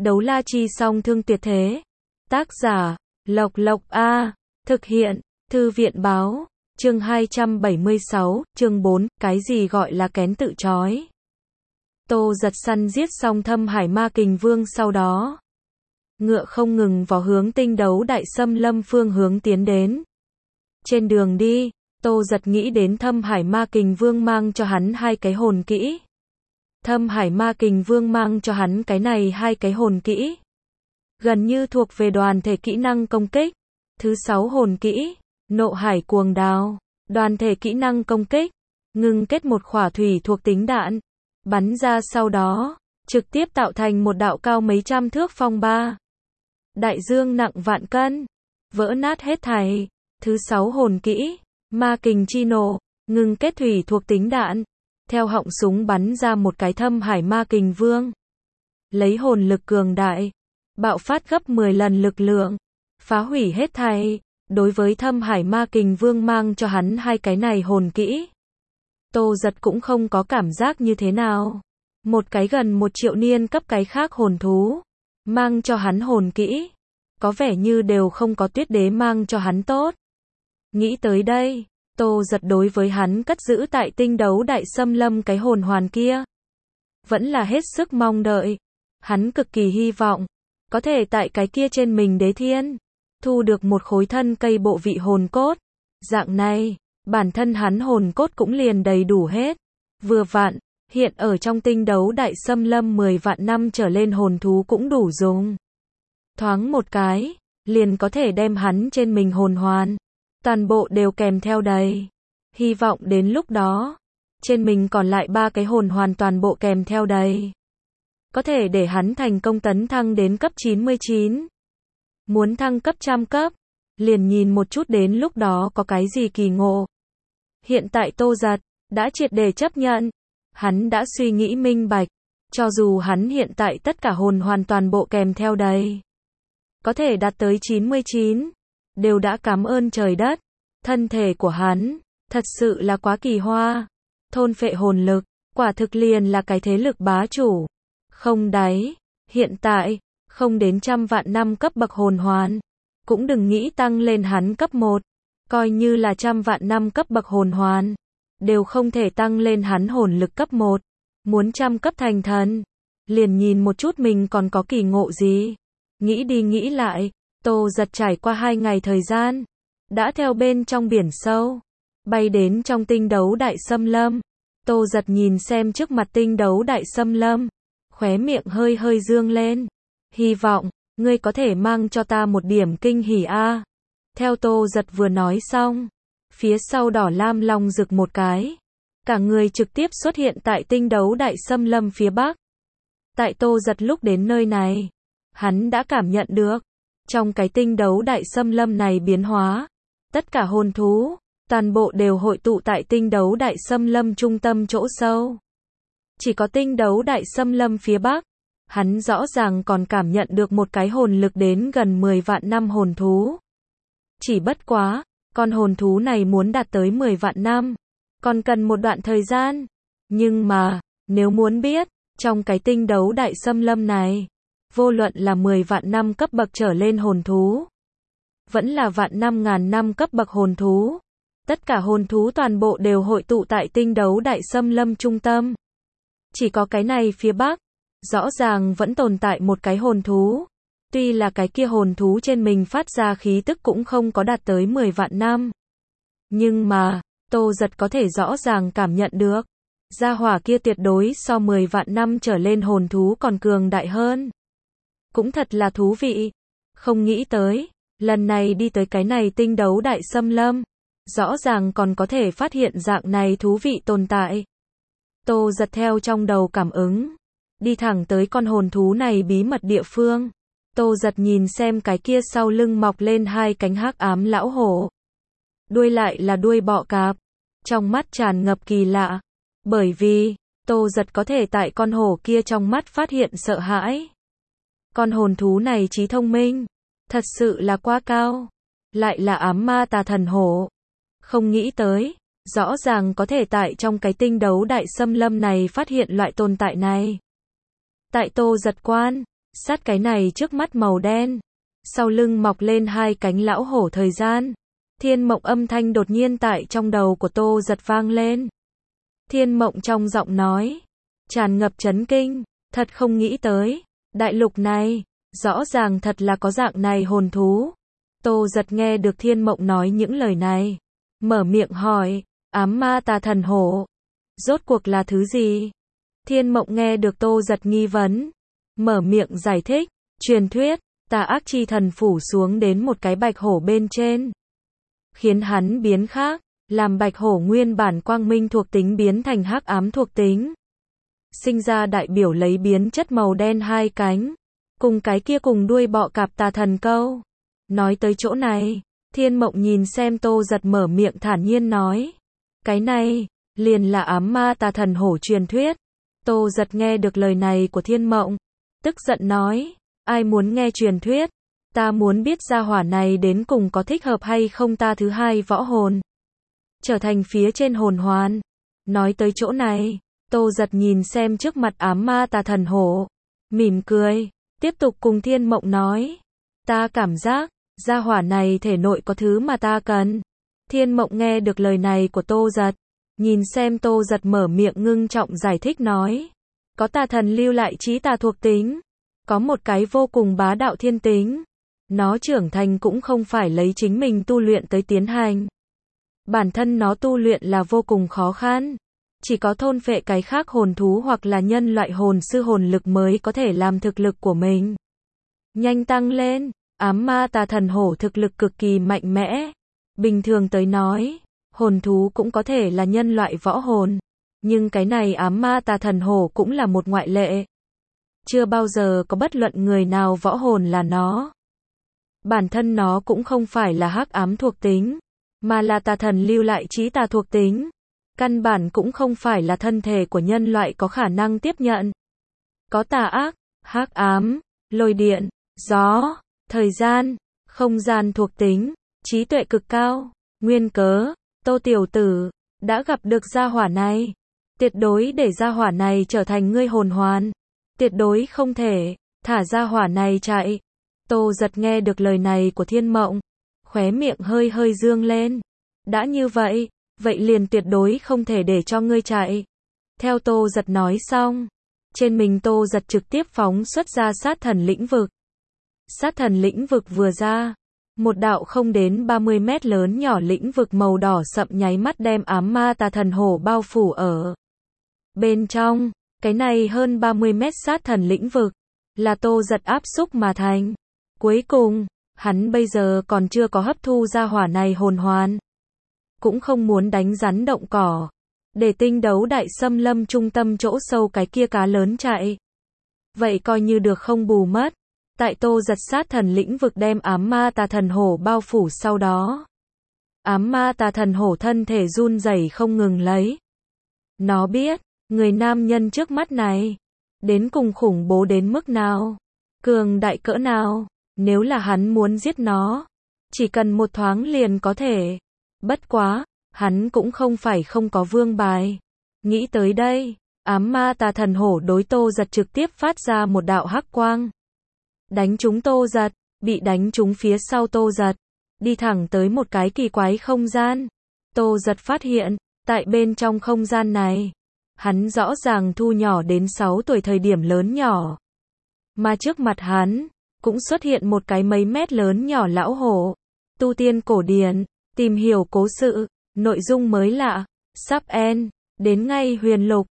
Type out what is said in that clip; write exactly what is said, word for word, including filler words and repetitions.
Đấu la chi song thương tuyệt thế. Tác giả, Lộc Lộc A. Thực hiện, Thư viện báo. Chương hai trăm bảy mươi sáu, chương bốn, cái gì gọi là kén tự trói. Tô Giật săn giết xong Thâm Hải Ma Kình Vương sau đó. Ngựa không ngừng vào hướng tinh đấu đại xâm lâm phương hướng tiến đến. Trên đường đi, Tô Giật nghĩ đến Thâm Hải Ma Kình Vương mang cho hắn hai cái hồn kỹ. Thâm Hải Ma Kình Vương mang cho hắn cái này hai cái hồn kỹ. Gần như thuộc về đoàn thể kỹ năng công kích. Thứ sáu hồn kỹ, Nộ Hải Cuồng Đao. Đoàn thể kỹ năng công kích, ngưng kết một khỏa thủy thuộc tính đạn. Bắn ra sau đó, trực tiếp tạo thành một đạo cao mấy trăm thước phong ba. Đại dương nặng vạn cân, vỡ nát hết thảy. Thứ sáu hồn kỹ, Ma Kình Chi Nộ, ngưng kết thủy thuộc tính đạn. Theo họng súng bắn ra một cái Thâm Hải Ma Kình Vương. Lấy hồn lực cường đại, bạo phát gấp mười lần lực lượng, phá hủy hết thảy. Đối với Thâm Hải Ma Kình Vương mang cho hắn hai cái này hồn kỹ, Tô Giật cũng không có cảm giác như thế nào. Một cái gần một triệu niên cấp cái khác hồn thú, mang cho hắn hồn kỹ, có vẻ như đều không có Tuyết Đế mang cho hắn tốt. Nghĩ tới đây, Tô Giật đối với hắn cất giữ tại tinh đấu đại xâm lâm cái hồn hoàn kia, vẫn là hết sức mong đợi. Hắn cực kỳ hy vọng, có thể tại cái kia trên mình Đế Thiên, thu được một khối thân cây bộ vị hồn cốt. Dạng này, bản thân hắn hồn cốt cũng liền đầy đủ hết. Vừa vặn, hiện ở trong tinh đấu đại xâm lâm mười vạn năm trở lên hồn thú cũng đủ dùng. Thoáng một cái, liền có thể đem hắn trên mình hồn hoàn, toàn bộ đều kèm theo đầy. Hy vọng đến lúc đó, trên mình còn lại ba cái hồn hoàn toàn bộ kèm theo đầy. Có thể để hắn thành công tấn thăng đến cấp chín mươi chín. Muốn thăng cấp trăm cấp, liền nhìn một chút đến lúc đó có cái gì kỳ ngộ. Hiện tại Tô Giật đã triệt để chấp nhận, hắn đã suy nghĩ minh bạch, cho dù hắn hiện tại tất cả hồn hoàn toàn bộ kèm theo đầy, có thể đạt tới chín mươi chín, đều đã cảm ơn trời đất. Thân thể của hắn, thật sự là quá kỳ hoa, thôn phệ hồn lực, quả thực liền là cái thế lực bá chủ, không đáy. Hiện tại, không đến trăm vạn năm cấp bậc hồn hoàn, cũng đừng nghĩ tăng lên hắn cấp một, coi như là trăm vạn năm cấp bậc hồn hoàn, đều không thể tăng lên hắn hồn lực cấp một. Muốn trăm cấp thành thần, liền nhìn một chút mình còn có kỳ ngộ gì. Nghĩ đi nghĩ lại, Tô Giật trải qua hai ngày thời gian, đã theo bên trong biển sâu, bay đến trong tinh đấu đại xâm lâm. Tô Giật nhìn xem trước mặt tinh đấu đại xâm lâm, khóe miệng hơi hơi dương lên. Hy vọng, ngươi có thể mang cho ta một điểm kinh hỉ a. Theo Tô Giật vừa nói xong, phía sau đỏ lam long rực một cái, cả người trực tiếp xuất hiện tại tinh đấu đại xâm lâm phía bắc. Tại Tô Giật lúc đến nơi này, hắn đã cảm nhận được, trong cái tinh đấu đại xâm lâm này biến hóa, tất cả hồn thú, toàn bộ đều hội tụ tại tinh đấu đại xâm lâm trung tâm chỗ sâu. Chỉ có tinh đấu đại xâm lâm phía bắc, hắn rõ ràng còn cảm nhận được một cái hồn lực đến gần mười vạn năm hồn thú. Chỉ bất quá, con hồn thú này muốn đạt tới mười vạn năm, còn cần một đoạn thời gian. Nhưng mà, nếu muốn biết, trong cái tinh đấu đại xâm lâm này, vô luận là mười vạn năm cấp bậc trở lên hồn thú, vẫn là vạn năm ngàn năm cấp bậc hồn thú, tất cả hồn thú toàn bộ đều hội tụ tại tinh đấu đại xâm lâm trung tâm. Chỉ có cái này phía bắc, rõ ràng vẫn tồn tại một cái hồn thú. Tuy là cái kia hồn thú trên mình phát ra khí tức cũng không có đạt tới mười vạn năm. Nhưng mà, Tô Giật có thể rõ ràng cảm nhận được, gia hỏa kia tuyệt đối so mười vạn năm trở lên hồn thú còn cường đại hơn. Cũng thật là thú vị. Không nghĩ tới, lần này đi tới cái này tinh đấu đại xâm lâm, rõ ràng còn có thể phát hiện dạng này thú vị tồn tại. Tô Giật theo trong đầu cảm ứng, đi thẳng tới con hồn thú này bí mật địa phương. Tô Giật nhìn xem cái kia sau lưng mọc lên hai cánh hắc ám lão hổ. Đuôi lại là đuôi bọ cạp. Trong mắt tràn ngập kỳ lạ. Bởi vì, Tô Giật có thể tại con hổ kia trong mắt phát hiện sợ hãi. Con hồn thú này trí thông minh, thật sự là quá cao. Lại là ám ma tà thần hổ. Không nghĩ tới, rõ ràng có thể tại trong cái tinh đấu đại xâm lâm này phát hiện loại tồn tại này. Tại Tô Giật quan, Sát cái này trước mắt màu đen, sau lưng mọc lên hai cánh lão hổ thời gian. Thiên Mộng âm thanh đột nhiên tại trong đầu của Tô Giật vang lên. Thiên Mộng trong giọng nói tràn ngập chấn kinh, thật không nghĩ tới, đại lục này, rõ ràng thật là có dạng này hồn thú. Tô Giật nghe được Thiên Mộng nói những lời này, mở miệng hỏi, ám ma tà thần hổ, rốt cuộc là thứ gì? Thiên Mộng nghe được Tô Giật nghi vấn, mở miệng giải thích, truyền thuyết, tà ác chi thần phủ xuống đến một cái bạch hổ bên trên, khiến hắn biến khác, làm bạch hổ nguyên bản quang minh thuộc tính biến thành hắc ám thuộc tính. Sinh ra đại biểu lấy biến chất màu đen hai cánh, cùng cái kia cùng đuôi bọ cạp tà thần câu. Nói tới chỗ này, Thiên Mộng nhìn xem Tô Giật mở miệng thản nhiên nói, cái này, liền là ám ma tà thần hổ truyền thuyết. Tô Giật nghe được lời này của Thiên Mộng, tức giận nói, ai muốn nghe truyền thuyết, ta muốn biết gia hỏa này đến cùng có thích hợp hay không ta thứ hai võ hồn, trở thành phía trên hồn hoàn. Nói tới chỗ này, Tô Giật nhìn xem trước mặt ám ma tà thần hổ, mỉm cười, tiếp tục cùng Thiên Mộng nói, ta cảm giác, gia hỏa này thể nội có thứ mà ta cần. Thiên Mộng nghe được lời này của Tô Giật, nhìn xem Tô Giật mở miệng ngưng trọng giải thích nói, có tà thần lưu lại trí tà thuộc tính, có một cái vô cùng bá đạo thiên tính, nó trưởng thành cũng không phải lấy chính mình tu luyện tới tiến hành. Bản thân nó tu luyện là vô cùng khó khăn, chỉ có thôn phệ cái khác hồn thú hoặc là nhân loại hồn sư hồn lực mới có thể làm thực lực của mình nhanh tăng lên. Ám ma tà thần hổ thực lực cực kỳ mạnh mẽ. Bình thường tới nói, hồn thú cũng có thể là nhân loại võ hồn, nhưng cái này ám ma tà thần hổ cũng là một ngoại lệ. Chưa bao giờ có bất luận người nào võ hồn là nó. Bản thân nó cũng không phải là hắc ám thuộc tính, mà là tà thần lưu lại trí tà thuộc tính. Căn bản cũng không phải là thân thể của nhân loại có khả năng tiếp nhận. Có tà ác, hắc ám, lôi điện, gió, thời gian, không gian thuộc tính, trí tuệ cực cao. Nguyên cớ, Tô tiểu tử, đã gặp được gia hỏa này. Tuyệt đối để gia hỏa này trở thành ngươi hồn hoàn. Tuyệt đối không thể, thả gia hỏa này chạy. Tô Giật nghe được lời này của Thiên Mộng, khóe miệng hơi hơi dương lên. Đã như vậy, vậy liền tuyệt đối không thể để cho ngươi chạy. Theo Tô Giật nói xong, trên mình Tô Giật trực tiếp phóng xuất ra sát thần lĩnh vực. Sát thần lĩnh vực vừa ra, một đạo không đến ba mươi mét lớn nhỏ lĩnh vực màu đỏ sậm nháy mắt đem ám ma tà thần hổ bao phủ ở bên trong. Cái này hơn ba mươi mét sát thần lĩnh vực, là Tô Giật áp xúc mà thành. Cuối cùng, hắn bây giờ còn chưa có hấp thu ra hỏa này hồn hoàn. Cũng không muốn đánh rắn động cỏ, để tinh đấu đại xâm lâm trung tâm chỗ sâu cái kia cá lớn chạy. Vậy coi như được không bù mất. Tại Tô Giật sát thần lĩnh vực đem ám ma tà thần hổ bao phủ sau đó. Ám ma tà thần hổ thân thể run rẩy không ngừng lấy. Nó biết, người nam nhân trước mắt này, đến cùng khủng bố đến mức nào, cường đại cỡ nào, nếu là hắn muốn giết nó, chỉ cần một thoáng liền có thể. Bất quá, hắn cũng không phải không có vương bài. Nghĩ tới đây, ám ma tà thần hổ đối Tô Giật trực tiếp phát ra một đạo hắc quang. Đánh trúng Tô Giật, bị đánh trúng phía sau Tô Giật, đi thẳng tới một cái kỳ quái không gian. Tô Giật phát hiện, tại bên trong không gian này, hắn rõ ràng thu nhỏ đến sáu tuổi thời điểm lớn nhỏ. Mà trước mặt hắn, cũng xuất hiện một cái mấy mét lớn nhỏ lão hổ. Tu tiên cổ điển, tìm hiểu cố sự, nội dung mới lạ, sắp end, đến ngay huyền lục.